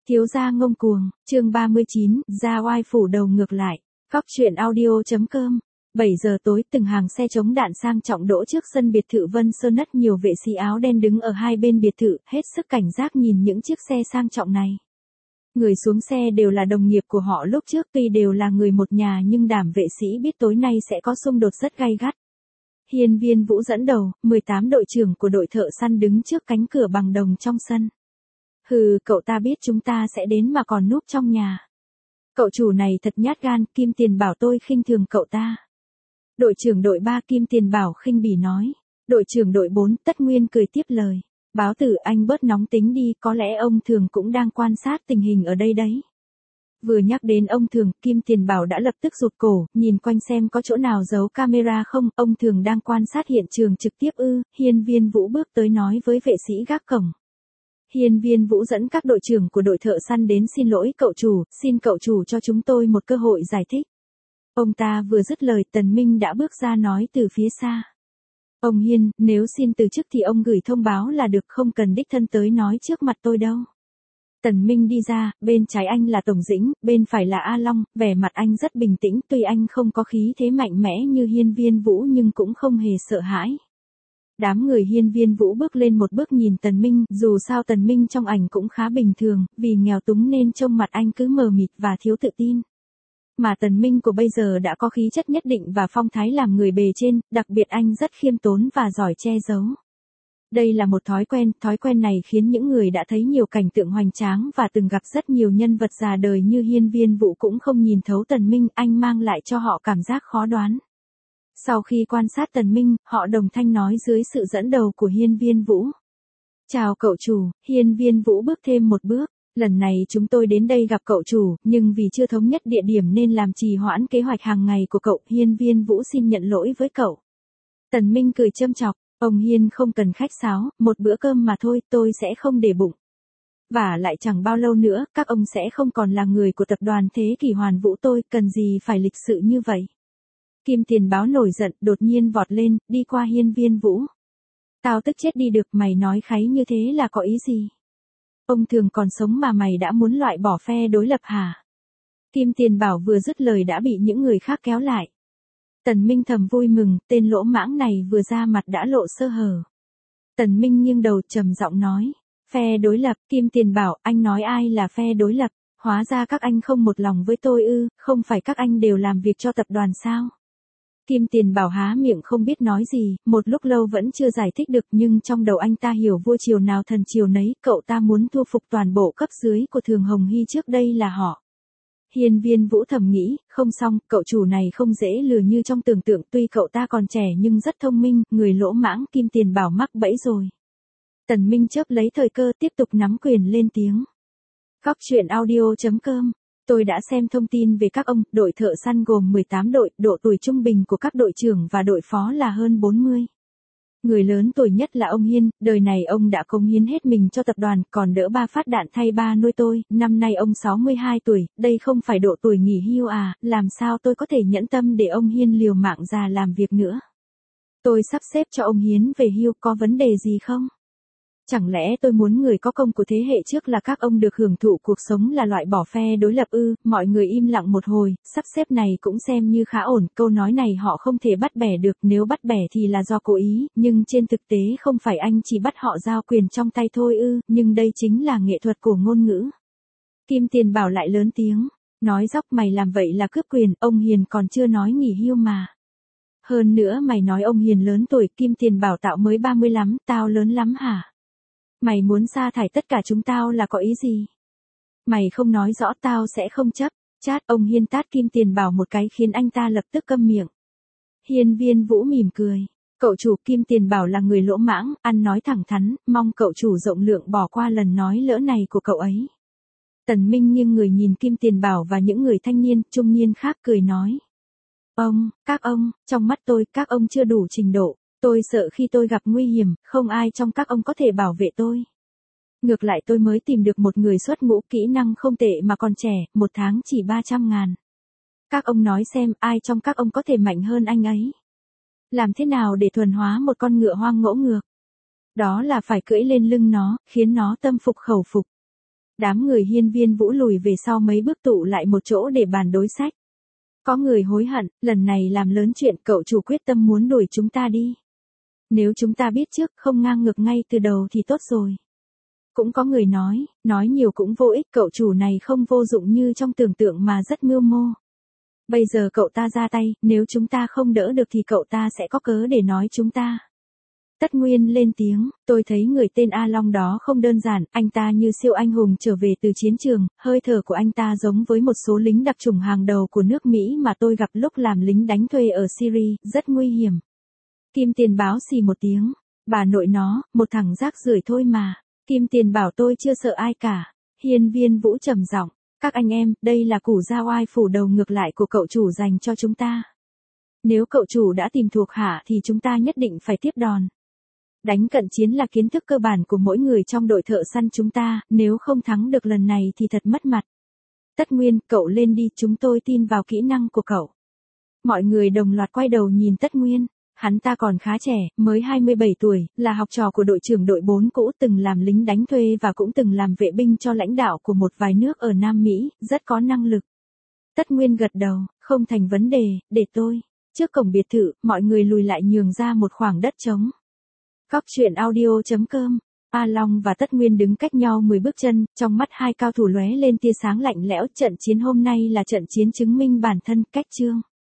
Thiếu gia ngông cuồng, chương 39, ra oai phủ đầu ngược lại. Góc truyện audio.com. 7 giờ tối, từng hàng xe chống đạn sang trọng đỗ trước sân biệt thự Vân Sơn Nất, nhiều vệ sĩ áo đen đứng ở hai bên biệt thự, hết sức cảnh giác nhìn những chiếc xe sang trọng này. Người xuống xe đều là đồng nghiệp của họ lúc trước, tuy đều là người một nhà nhưng đảm vệ sĩ biết tối nay sẽ có xung đột rất gay gắt. Hiên Viên Vũ dẫn đầu, 18 đội trưởng của đội thợ săn đứng trước cánh cửa bằng đồng trong sân. Hừ, cậu ta biết chúng ta sẽ đến mà còn núp trong nhà. Cậu chủ này thật nhát gan, Kim Tiền Bảo tôi khinh thường cậu ta. Đội trưởng đội 3 Kim Tiền Bảo khinh bỉ nói. Đội trưởng đội 4 Tất Nguyên cười tiếp lời. Báo tử, anh bớt nóng tính đi, có lẽ ông Thường cũng đang quan sát tình hình ở đây đấy. Vừa nhắc đến ông Thường, Kim Tiền Bảo đã lập tức rụt cổ, nhìn quanh xem có chỗ nào giấu camera không, ông Thường đang quan sát hiện trường trực tiếp ư. Hiên Viên Vũ bước tới nói với vệ sĩ gác cổng. Hiên Viên Vũ dẫn các đội trưởng của đội thợ săn đến xin lỗi cậu chủ, xin cậu chủ cho chúng tôi một cơ hội giải thích. Ông ta vừa dứt lời, Tần Minh đã bước ra nói từ phía xa. Ông Hiên, nếu xin từ chức thì ông gửi thông báo là được, không cần đích thân tới nói trước mặt tôi đâu. Tần Minh đi ra, bên trái anh là Tổng Dĩnh, bên phải là A Long, vẻ mặt anh rất bình tĩnh, tuy anh không có khí thế mạnh mẽ như Hiên Viên Vũ nhưng cũng không hề sợ hãi. Đám người Hiên Viên Vũ bước lên một bước nhìn Tần Minh, dù sao Tần Minh trong ảnh cũng khá bình thường, vì nghèo túng nên trông mặt anh cứ mờ mịt và thiếu tự tin. Mà Tần Minh của bây giờ đã có khí chất nhất định và phong thái làm người bề trên, đặc biệt anh rất khiêm tốn và giỏi che giấu. Đây là một thói quen này khiến những người đã thấy nhiều cảnh tượng hoành tráng và từng gặp rất nhiều nhân vật già đời như Hiên Viên Vũ cũng không nhìn thấu Tần Minh, anh mang lại cho họ cảm giác khó đoán. Sau khi quan sát Tần Minh, họ đồng thanh nói dưới sự dẫn đầu của Hiên Viên Vũ. Chào cậu chủ, Hiên Viên Vũ bước thêm một bước. Lần này chúng tôi đến đây gặp cậu chủ, nhưng vì chưa thống nhất địa điểm nên làm trì hoãn kế hoạch hàng ngày của cậu. Hiên Viên Vũ xin nhận lỗi với cậu. Tần Minh cười châm chọc, ông Hiên không cần khách sáo, một bữa cơm mà thôi, tôi sẽ không để bụng. Và lại chẳng bao lâu nữa, các ông sẽ không còn là người của tập đoàn Thế Kỷ Hoàn Vũ tôi, cần gì phải lịch sự như vậy. Kim Tiền Báo nổi giận, đột nhiên vọt lên, đi qua Hiên Viên Vũ. Tao tức chết đi được, mày nói kháy như thế là có ý gì? Ông Thường còn sống mà mày đã muốn loại bỏ phe đối lập hả? Kim Tiền Bảo vừa dứt lời đã bị những người khác kéo lại. Tần Minh thầm vui mừng, tên lỗ mãng này vừa ra mặt đã lộ sơ hở. Tần Minh nghiêng đầu trầm giọng nói, phe đối lập. Kim Tiền Bảo, anh nói ai là phe đối lập? Hóa ra các anh không một lòng với tôi ư, không phải các anh đều làm việc cho tập đoàn sao? Kim Tiền Bảo há miệng không biết nói gì, một lúc lâu vẫn chưa giải thích được nhưng trong đầu anh ta hiểu vua triều nào thần triều nấy, cậu ta muốn thu phục toàn bộ cấp dưới của Thường Hồng Hy trước đây là họ. Hiên Viên Vũ thầm nghĩ, không xong, cậu chủ này không dễ lừa như trong tưởng tượng, tuy cậu ta còn trẻ nhưng rất thông minh, người lỗ mãng. Kim Tiền Bảo mắc bẫy rồi. Tần Minh chớp lấy thời cơ tiếp tục nắm quyền lên tiếng. Góc truyện audio.com. Tôi đã xem thông tin về các ông, đội thợ săn gồm 18 đội, độ tuổi trung bình của các đội trưởng và đội phó là hơn 40. Người lớn tuổi nhất là ông Hiên, đời này ông đã cống hiến hết mình cho tập đoàn, còn đỡ 3 phát đạn thay ba nuôi tôi, năm nay ông 62 tuổi, đây không phải độ tuổi nghỉ hưu à, làm sao tôi có thể nhẫn tâm để ông Hiên liều mạng già làm việc nữa. Tôi sắp xếp cho ông Hiên về hưu, có vấn đề gì không? Chẳng lẽ tôi muốn người có công của thế hệ trước là các ông được hưởng thụ cuộc sống là loại bỏ phe đối lập ư? Mọi người im lặng một hồi, sắp xếp này cũng xem như khá ổn, câu nói này họ không thể bắt bẻ được, nếu bắt bẻ thì là do cố ý, nhưng trên thực tế không phải anh chỉ bắt họ giao quyền trong tay thôi ư, nhưng đây chính là nghệ thuật của ngôn ngữ. Kim Tiền Bảo lại lớn tiếng, nói dóc mày làm vậy là cướp quyền, ông Hiền còn chưa nói nghỉ hưu mà. Hơn nữa mày nói ông Hiền lớn tuổi, Kim Tiền Bảo tạo mới 30 lắm, tao lớn lắm hả? Mày muốn sa thải tất cả chúng tao là có ý gì? Mày không nói rõ tao sẽ không chấp. Chát, ông Hiên tát Kim Tiền Bảo một cái khiến anh ta lập tức câm miệng. Hiên Viên Vũ mỉm cười. Cậu chủ, Kim Tiền Bảo là người lỗ mãng, ăn nói thẳng thắn, mong cậu chủ rộng lượng bỏ qua lần nói lỡ này của cậu ấy. Tần Minh nghiêng người nhìn Kim Tiền Bảo và những người thanh niên, trung niên khác cười nói. Các ông, trong mắt tôi, các ông chưa đủ trình độ. Tôi sợ khi tôi gặp nguy hiểm, không ai trong các ông có thể bảo vệ tôi. Ngược lại tôi mới tìm được một người xuất ngũ kỹ năng không tệ mà còn trẻ, một tháng chỉ 300.000. Các ông nói xem ai trong các ông có thể mạnh hơn anh ấy. Làm thế nào để thuần hóa một con ngựa hoang ngỗ ngược? Đó là phải cưỡi lên lưng nó, khiến nó tâm phục khẩu phục. Đám người Hiên Viên Vũ lùi về sau mấy bước tụ lại một chỗ để bàn đối sách. Có người hối hận, lần này làm lớn chuyện, cậu chủ quyết tâm muốn đuổi chúng ta đi. Nếu chúng ta biết trước, không ngang ngược ngay từ đầu thì tốt rồi. Cũng có người nói nhiều cũng vô ích, cậu chủ này không vô dụng như trong tưởng tượng mà rất mưu mô. Bây giờ cậu ta ra tay, nếu chúng ta không đỡ được thì cậu ta sẽ có cớ để nói chúng ta. Tất Nguyên lên tiếng, tôi thấy người tên A Long đó không đơn giản, anh ta như siêu anh hùng trở về từ chiến trường, hơi thở của anh ta giống với một số lính đặc chủng hàng đầu của nước Mỹ mà tôi gặp lúc làm lính đánh thuê ở Syria, rất nguy hiểm. Kim Tiền báo xì một tiếng, bà nội nó, một thằng rác rưởi thôi mà. Kim Tiền bảo tôi chưa sợ ai cả. Hiên Viên Vũ trầm giọng, các anh em, đây là củ dao oai phủ đầu ngược lại của cậu chủ dành cho chúng ta. Nếu cậu chủ đã tìm thuộc hạ thì chúng ta nhất định phải tiếp đòn. Đánh cận chiến là kiến thức cơ bản của mỗi người trong đội thợ săn chúng ta, nếu không thắng được lần này thì thật mất mặt. Tất Nguyên, cậu lên đi, chúng tôi tin vào kỹ năng của cậu. Mọi người đồng loạt quay đầu nhìn Tất Nguyên. Hắn ta còn khá trẻ, mới 27 tuổi, là học trò của đội trưởng đội 4 cũ, từng làm lính đánh thuê và cũng từng làm vệ binh cho lãnh đạo của một vài nước ở Nam Mỹ, rất có năng lực. Tất Nguyên gật đầu, không thành vấn đề, để tôi. Trước cổng biệt thự, mọi người lùi lại nhường ra một khoảng đất trống. Góc truyện audio.com. A Long và Tất Nguyên đứng cách nhau 10 bước chân, trong mắt hai cao thủ lóe lên tia sáng lạnh lẽo, trận chiến hôm nay là trận chiến chứng minh bản thân, cách chương.